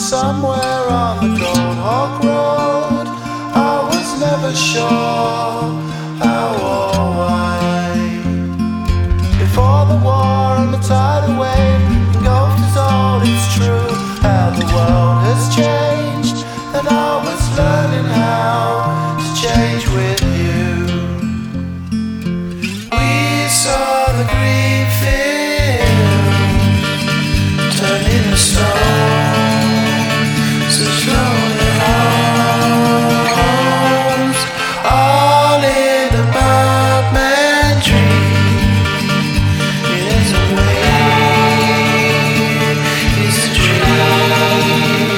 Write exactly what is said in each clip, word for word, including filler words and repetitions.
somewhere on the Gold Hawk Road. I was never sure how or why. Before the war and the tidal wave engulfed us all, it's true how the world has changed, and I was learning how to change with you. We saw the green field turn into stone, such lonely homes, all in a Batman dream. It is a way, it's a dream.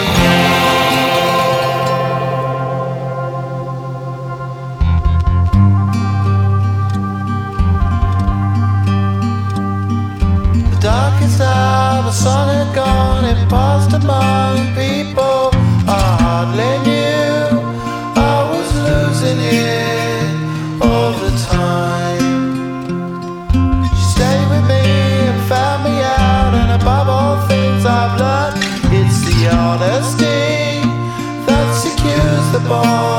The darkest hour, the sun had gone, it passed among people I hardly knew. I was losing it all the time. She stayed with me and found me out, and above all things I've learned, it's the honesty that secures the bond.